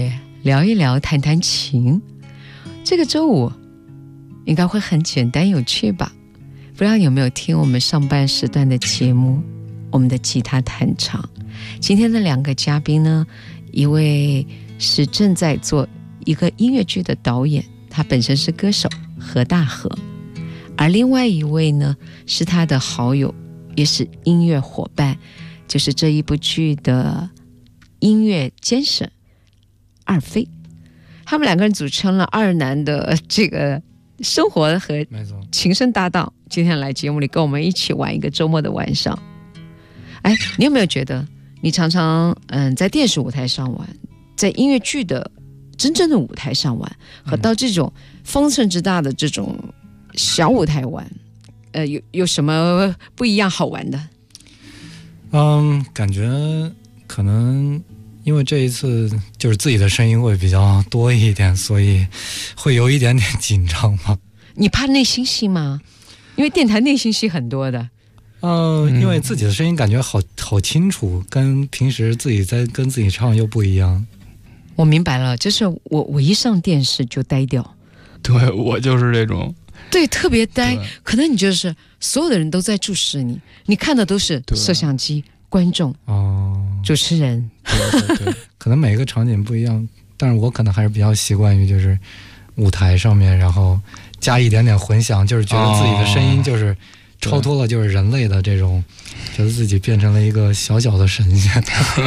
聊一聊，谈谈情。这个周五应该会很简单有趣吧？不知道你有没有听我们上半时段的节目，我们的吉他弹唱。今天的2个嘉宾呢，一位是正在做一个音乐剧的导演，他本身是歌手何大河，而另外一位呢是他的好友，也是音乐伙伴，就是这一部剧的音乐监审二飞。他们2个人组成了二男的这个生活和情深搭档，今天来节目里跟我们一起玩一个周末的晚上。哎，你有没有觉得你常常在电视舞台上玩，在音乐剧的真正的舞台上玩，和到这种方寸之大的这种小舞台玩，有什么不一样好玩的？ 感觉可能因为这一次就是自己的声音会比较多一点，所以会有一点点紧张吧。 你怕内心戏吗？因为电台内心戏很多的。 因为自己的声音感觉好清楚，跟平时自己在跟自己唱又不一样。 我明白了，就是我一上电视就呆掉。 对，我就是这种。 对，特别呆，可能你就是所有的人都在注视你，你看的都是摄像机、观众、主持人。 对，可能每个场景不一样，但是我可能还是比较习惯于就是舞台上面，然后加一点点混响，就是觉得自己的声音就是超脱了就是人类的这种，觉得自己变成了一个小小的神仙。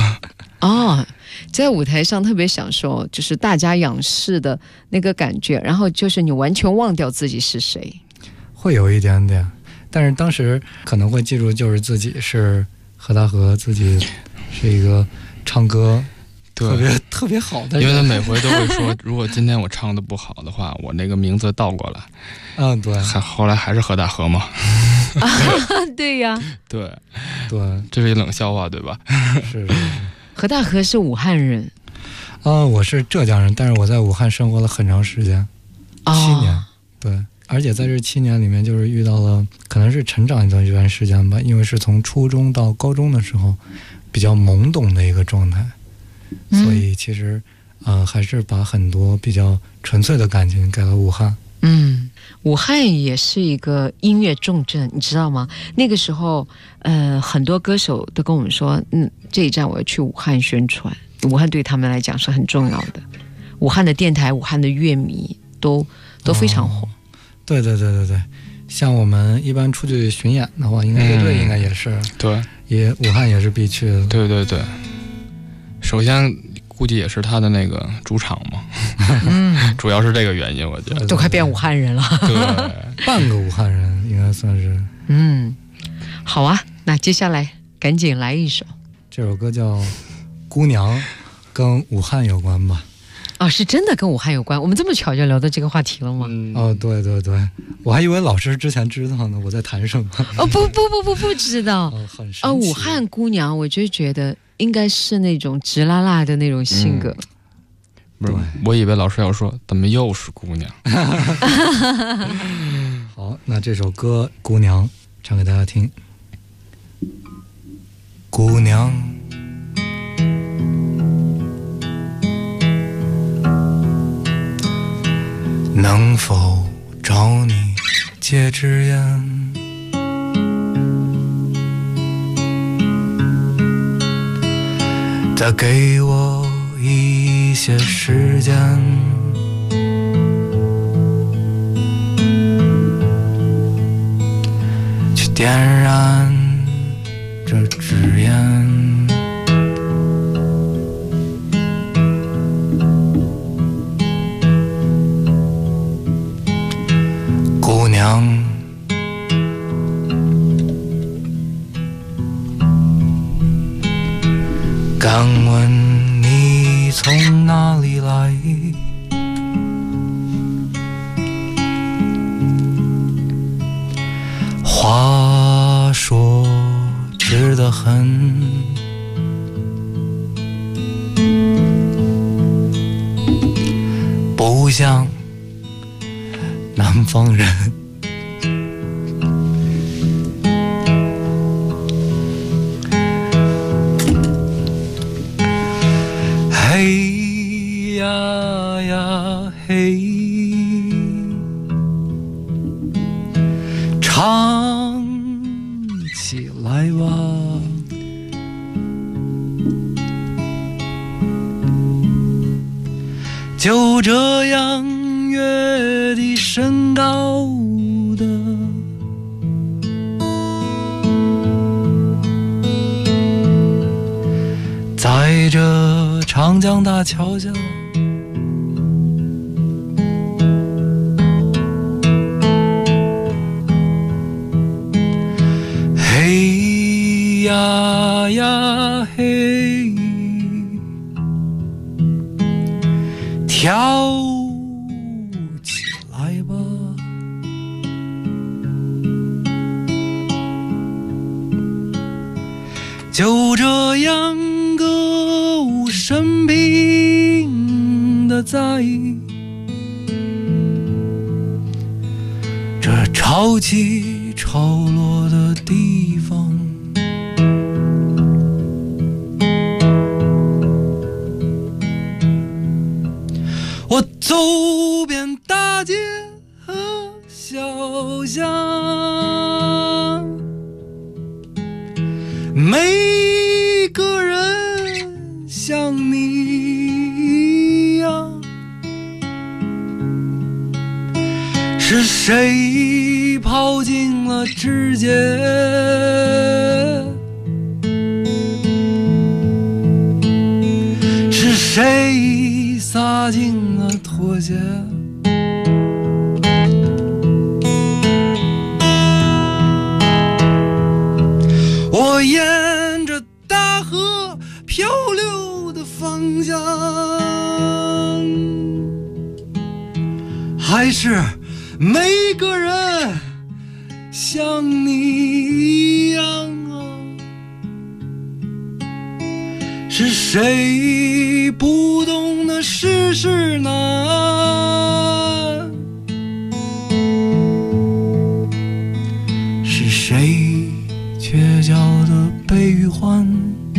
在舞台上特别享受就是大家仰视的那个感觉，然后就是你完全忘掉自己是谁。 会有一点点，但是当时可能会记住就是自己是何大河，自己是一个唱歌特别好的人。 因为他每回都会说，如果今天我唱的不好的话，我那个名字倒过来。 对， 后来还是何大河嘛。 对呀， 对， 这是一冷笑话，对吧？ 是。 何大河是武汉人。 我是浙江人，但是我在武汉生活了很长时间，7年。对，而且在这7年里面，就是遇到了可能是成长一段时间吧，因为是从初中到高中的时候比较懵懂的一个状态，所以其实还是把很多比较纯粹的感情给了武汉。 武汉也是一个音乐重镇，你知道吗？那个时候很多歌手都跟我们说，这一站我要去武汉宣传，武汉对他们来讲是很重要的。武汉的电台、武汉的乐迷都非常火。 对，像我们一般出去巡演的话，应该乐队应该也是， 对， 武汉也是必去的。 对，首先估计也是他的那个主场嘛。主要是这个原因，我觉得都快变武汉人了。 对，半个武汉人应该算是。 好啊，那接下来赶紧来一首。 这首歌叫《姑娘》，跟武汉有关吧？ 是真的跟武汉有关。我们这么巧就聊到这个话题了吗？ 对，我还以为老师之前知道呢，我在谈什么。 不知道。 很神奇。 武汉姑娘，我就觉得应该是那种直拉拉的那种性格。 不是，我以为老师要说怎么又是姑娘。 好，那这首歌《姑娘》唱给大家听。姑娘，能否找你借支烟？再给我一些时间，去点燃这支烟。姑娘，敢问你从哪里来？话说直得很，不像南方人。嘿呀唱起来吧。就这样月底升高的，在这长江大桥下，嘿呀呀嘿，跳起来吧。就这样歌舞升平的在这潮起潮落的地方，我走遍大街和小巷，每个人像你一样，是谁跑进了指尖？是谁洒进了拖鞋？我沿着大河漂流的方向，还是每个人像你一样啊？是谁不懂得世事难？是谁却叫的悲与欢？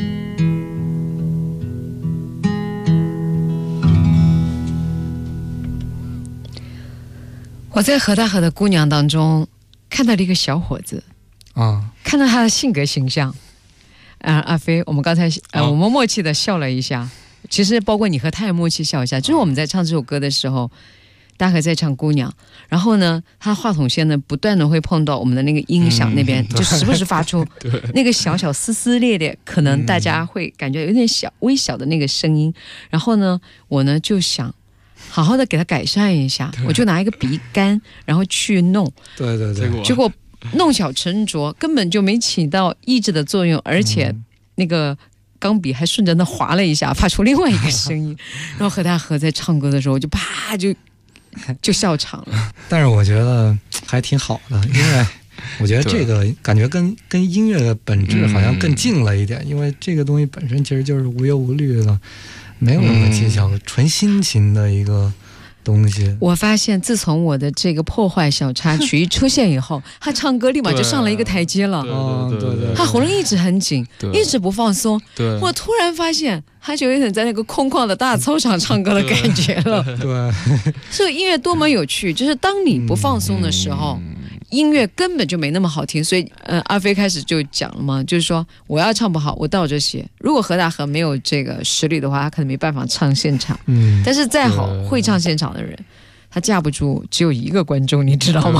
我在何大河的姑娘当中看到了一个小伙子啊， 看到他的性格形象。阿飞，我们刚才我们默契的笑了一下，其实包括你和他也默契笑一下。就是我们在唱这首歌的时候，大河在唱姑娘，然后呢，他话筒线呢不断的会碰到我们的那个音响那边，就时不时发出那个小小撕撕裂裂，可能大家会感觉有点小微小的那个声音。然后呢，我呢就想好好的给他改善一下，我就拿一个笔杆，然后去弄。 对对对， 结果弄巧成拙，根本就没起到抑制的作用，而且那个钢笔还顺着那划了一下，发出另外一个声音。然后何大河在唱歌的时候，就啪就笑场了。 但是我觉得还挺好的，因为我觉得这个感觉跟音乐的本质好像更近了一点，因为这个东西本身其实就是无忧无虑的，没有什么技巧，纯心情的一个东西。 我发现自从我的这个破坏小插曲一出现以后，他唱歌立马就上了一个台阶了。 对， 他喉咙一直很紧，一直不放松。我突然发现他就有点在那个空旷的大操场唱歌的感觉了。 对， 这个音乐多么有趣，就是当你不放松的时候，音乐根本就没那么好听。所以阿飞开始就讲了嘛，就是说我要唱不好，我倒着写。如果何大河没有这个实力的话，他可能没办法唱现场。但是再好会唱现场的人，他架不住只有一个观众，你知道吗？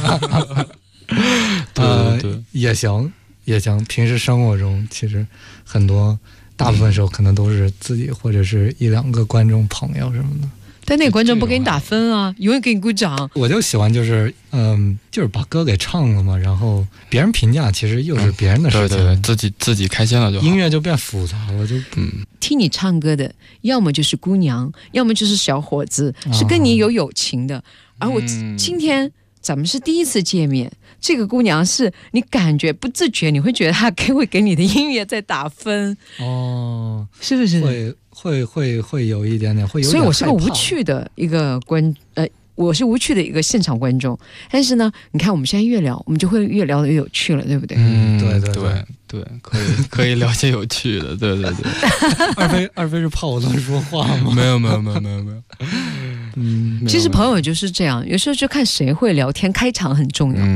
对，也行。平时生活中其实很多大部分时候可能都是自己或者是一两个观众朋友什么的。 但那个观众不给你打分啊，永远给你鼓掌。 我就喜欢就是把歌给唱了嘛，然后别人评价其实又是别人的事情， 对，自己开心了就好。 音乐就变复杂了，就听你唱歌的，要么就是姑娘，要么就是小伙子，是跟你有友情的。而我今天咱们是第一次见面，这个姑娘是你感觉不自觉，你会觉得她会给你的音乐在打分哦，是不是？会有一点点，会有点害怕。所以我是个无趣的一个我是无趣的一个现场观众。但是呢，你看我们现在越聊，我们就会越聊得越有趣了，对不对？ 对，可以聊些有趣的，对。 二飞是怕我乱说话吗？ 没有。 其实朋友就是这样，有时候就看谁会聊天，开场很重要。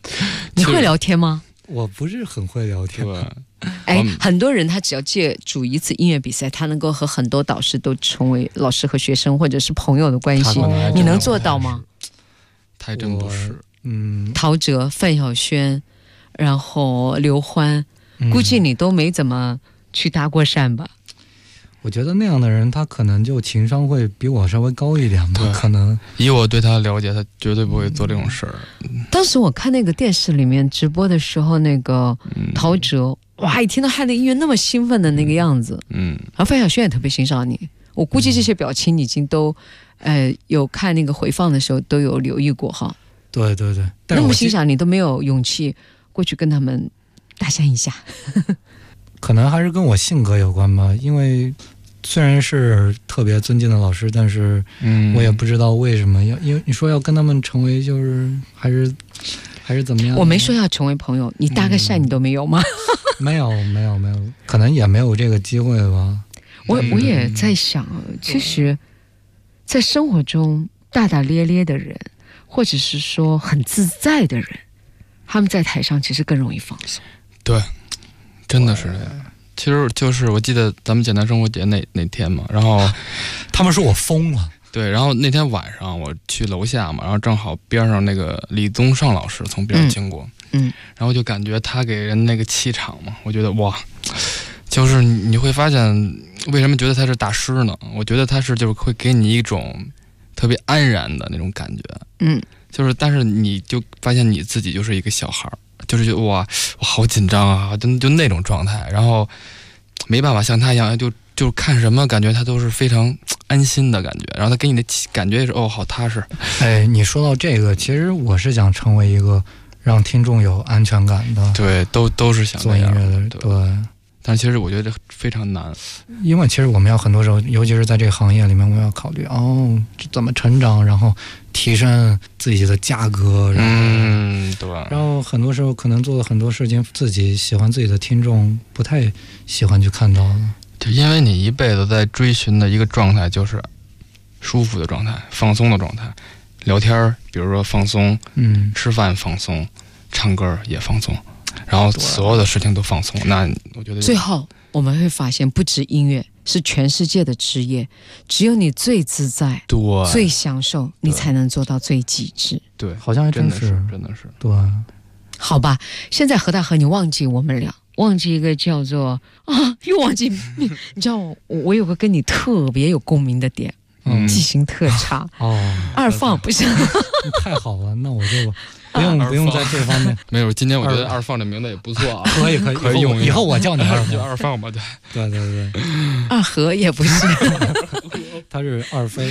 你会聊天吗？ 我不是很会聊天。 哎，很多人他只要借助一次音乐比赛，他能够和很多导师都成为老师和学生或者是朋友的关系，你能做到吗？ 他还真不是。 陶喆、范晓萱，然后刘欢，估计你都没怎么去搭过讪吧？ 我觉得那样的人，他可能就情商会比我稍微高一点吧。可能以我对他的了解，他绝对不会做这种事儿。 当时我看那个电视里面直播的时候，那个陶喆，哇，一听到他的音乐那么兴奋的那个样子，然后范晓萱也特别欣赏你。我估计这些表情已经都，有看那个回放的时候都有留意过哈。 对对对， 那么欣赏你都没有勇气过去跟他们搭讪一下。 可能还是跟我性格有关吧，因为虽然是特别尊敬的老师，但是我也不知道为什么要，因为你说要跟他们成为就是还是怎么样？ 我没说要成为朋友，你搭个讪你都没有吗？ 没有，可能也没有这个机会吧。 我也在想，其实，在生活中大大咧咧的人，或者是说很自在的人，他们在台上其实更容易放松。 对，真的是这样。其实就是我记得咱们简单生活节那天嘛，然后他们说我疯了。 对，然后那天晚上我去楼下嘛，然后正好边上那个李宗盛老师从边上经过，然后就感觉他给人那个气场嘛，我觉得哇，就是你会发现为什么觉得他是大师呢？我觉得他是就是会给你一种特别安然的那种感觉，就是但是你就发现你自己就是一个小孩，就是觉得哇，我好紧张啊，就那种状态，然后没办法像他一样，就看什么感觉他都是非常安心的感觉，然后他给你的感觉也是哦，好踏实。 哎，你说到这个，其实我是想成为一个让听众有安全感的， 对，都是想做音乐的，对。 但其实我觉得这非常难， 因为其实我们要很多时候，尤其是在这个行业里面，我们要考虑怎么成长，然后提升自己的价格，然后对， 然后很多时候可能做的很多事情，自己喜欢自己的听众不太喜欢去看到的。 就因为你一辈子在追寻的一个状态就是舒服的状态、放松的状态，聊天比如说放松，吃饭放松，唱歌也放松，然后所有的事情都放松。那我觉得最后我们会发现，不止音乐是全世界的职业，只有你最自在、最享受，你才能做到最极致。 对， 好像还真是，对。 好吧，现在何大河，你忘记我们俩。忘记一个叫做又忘记你知道我有个跟你特别有共鸣的点，记性特差二放不是太好了，那我就不用在这方面。 没有，今天我觉得二放这名字也不错啊， 可以用，以后我叫你就二放吧， 对， 二和也不是， 他是二飞，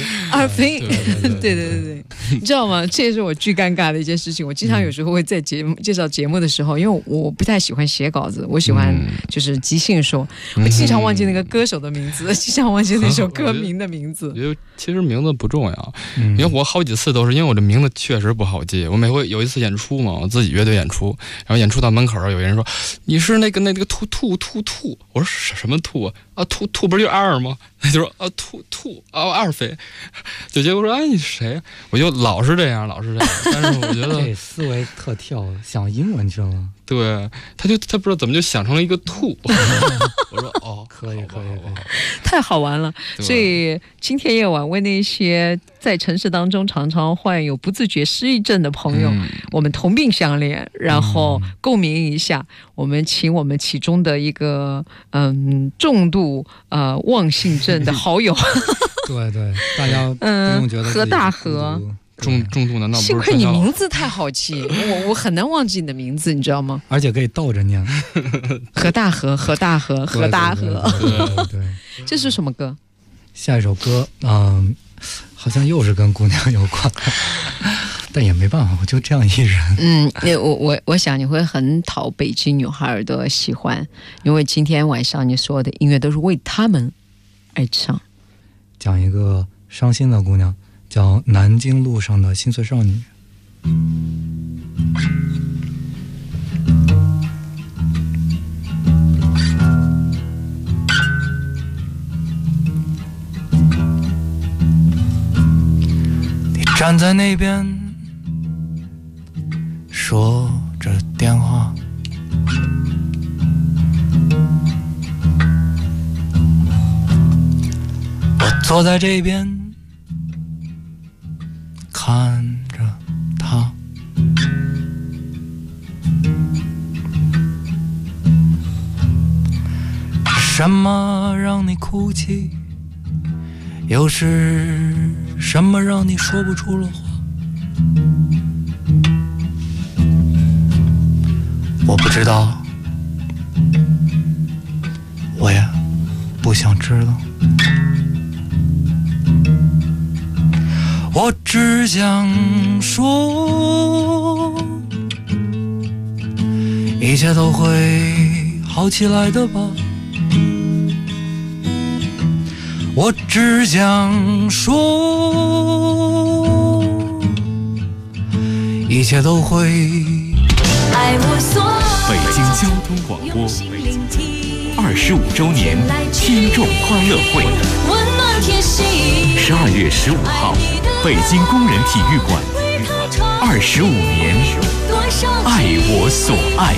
对，你知道吗？这也是我巨尴尬的一件事情。我经常有时候会在介绍节目的时候，因为我不太喜欢写稿子，我喜欢就是即兴说，我经常忘记那个歌手的名字，经常忘记那首歌名的名字。 我觉得其实名字不重要，因为我好几次都是因为我这名字确实不好记。我每回有一次演出嘛，我自己乐队演出，然后演出到门口，有人说你是那个兔，我说什么兔啊？兔不是就二吗？他就说兔二飞，就结果说你谁？我就老是这样，但是我觉得这思维特跳，想英文去了。 对，他不知道怎么就想成了一个兔。我说可以， 太好玩了。所以今天夜晚为那些在城市当中常常患有不自觉失忆症的朋友，我们同病相怜，然后共鸣一下。我们请我们其中的一个重度忘性症的好友， 对，大家不用觉得何大河。 重度难道不是？ 幸亏你名字太好记，我很难忘记你的名字，你知道吗？ 而且可以倒着念， 何大河。 对， 这是什么歌？ 下一首歌，好像又是跟姑娘有关，但也没办法，我就这样一人。 我想你会很讨北京女孩的喜欢，因为今天晚上你所有的音乐都是为他们而唱。 讲一个伤心的姑娘。叫南京路上的心碎少女。你站在那边，说电话。我坐在这边看着他，什么让你哭泣？又是什么让你说不出了话？我不知道，我也不想知道。我只想说，一切都会好起来的吧。我只想说，一切都会。 北京交通广播25周年听众欢乐会，12月15号，北京工人体育馆，25年，爱我所爱。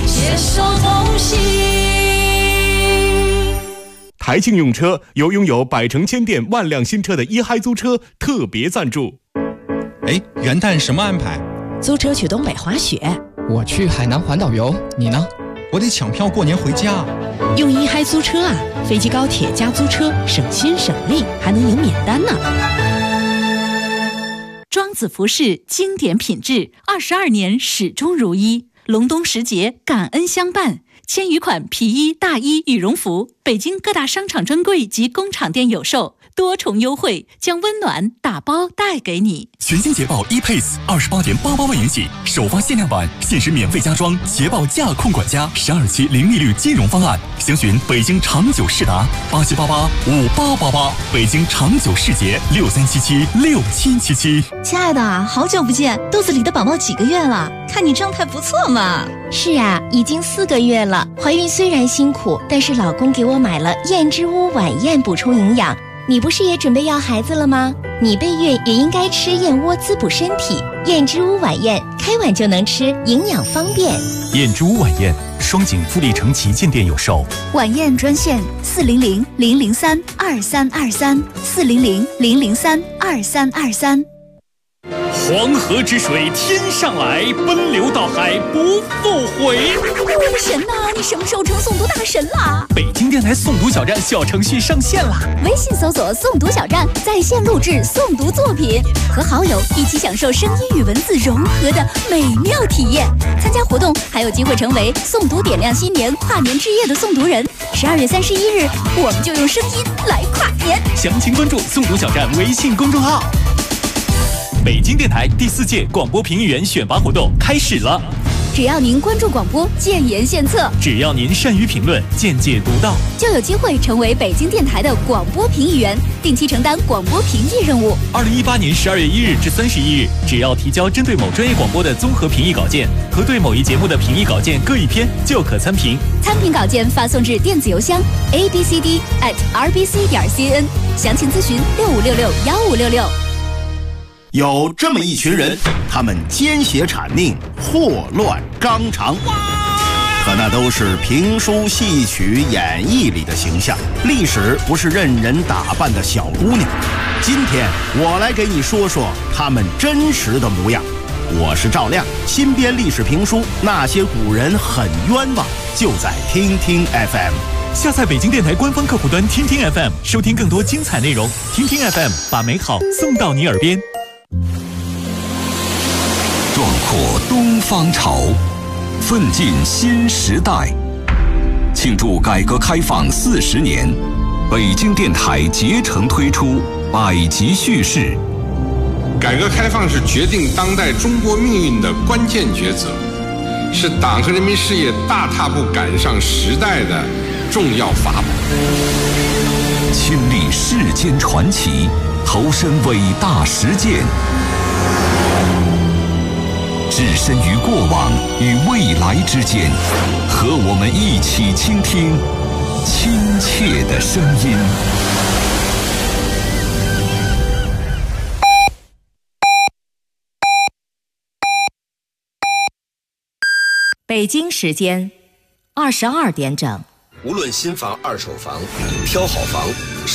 台庆用车由拥有百城千店万辆新车的一嗨租车特别赞助。 哎，元旦什么安排？ 租车去东北滑雪。 我去海南环岛游，你呢？ 我得抢票过年回家。 用一嗨租车啊，飞机高铁加租车，省心省力，还能赢免单呢。 庄子服饰经典品质，22年始终如一。隆冬时节，感恩相伴。1000余款皮衣、大衣、羽绒服，北京各大商场专柜及工厂店有售，多重优惠，将温暖打包带给你。 全新捷豹 ePace 28.88万元起，首发限量版，限时免费加装捷豹驾控管家，12期零利率金融方案，详询北京长久世达87885888，北京长久世捷63776777。 亲爱的，好久不见，肚子里的宝宝几个月了？看你状态不错嘛。 是啊，已经4个月了。怀孕虽然辛苦，但是老公给我买了燕之屋晚宴补充营养。你不是也准备要孩子了吗？你备孕也应该吃燕窝滋补身体。燕之屋晚宴开碗就能吃，营养方便。 燕之屋晚宴，双井富力城旗舰店有售。 晚宴专线400-003-2323，400-003-2323。 黄河之水天上来，奔流到海不复回。 我的神呐，你什么时候成诵读大神啦？ 北京电台诵读小站小程序上线啦！ 微信搜索诵读小站，在线录制诵读作品，和好友一起享受声音与文字融合的美妙体验。参加活动还有机会成为诵读点亮新年跨年之夜的诵读人。12月31日，我们就用声音来跨年。 详情关注诵读小站微信公众号。北京电台第4届广播评议员选拔活动开始了。 只要您关注广播，建言献策； 只要您善于评论，见解独到， 就有机会成为北京电台的广播评议员，定期承担广播评议任务。 2018年12月1日至31日，只要提交针对某专业广播的综合评议稿件和对某一节目的评议稿件各1篇，就可参评。 参评稿件发送至电子邮箱 abcd@rbc.cn， 详情咨询65661566。 有这么一群人，他们奸邪谄佞，祸乱纲常，可那都是评书、戏曲、演绎里的形象。历史不是任人打扮的小姑娘。今天我来给你说说他们真实的模样。我是赵亮，新编历史评书《那些古人很冤枉》，就在听听 FM。 下载北京电台官方客户端听听 FM， 收听更多精彩内容。听听 FM， 把美好送到你耳边。 壮阔东方潮，奋进新时代。庆祝改革开放40年，北京电台竭诚推出百集叙事。 改革开放是决定当代中国命运的关键抉择，是党和人民事业大踏步赶上时代的重要法宝。 亲历世间传奇，投身伟大实践，置身于过往与未来之间，和我们一起倾听亲切的声音。 北北京时间22点整。 无论新房、二手房，挑好房。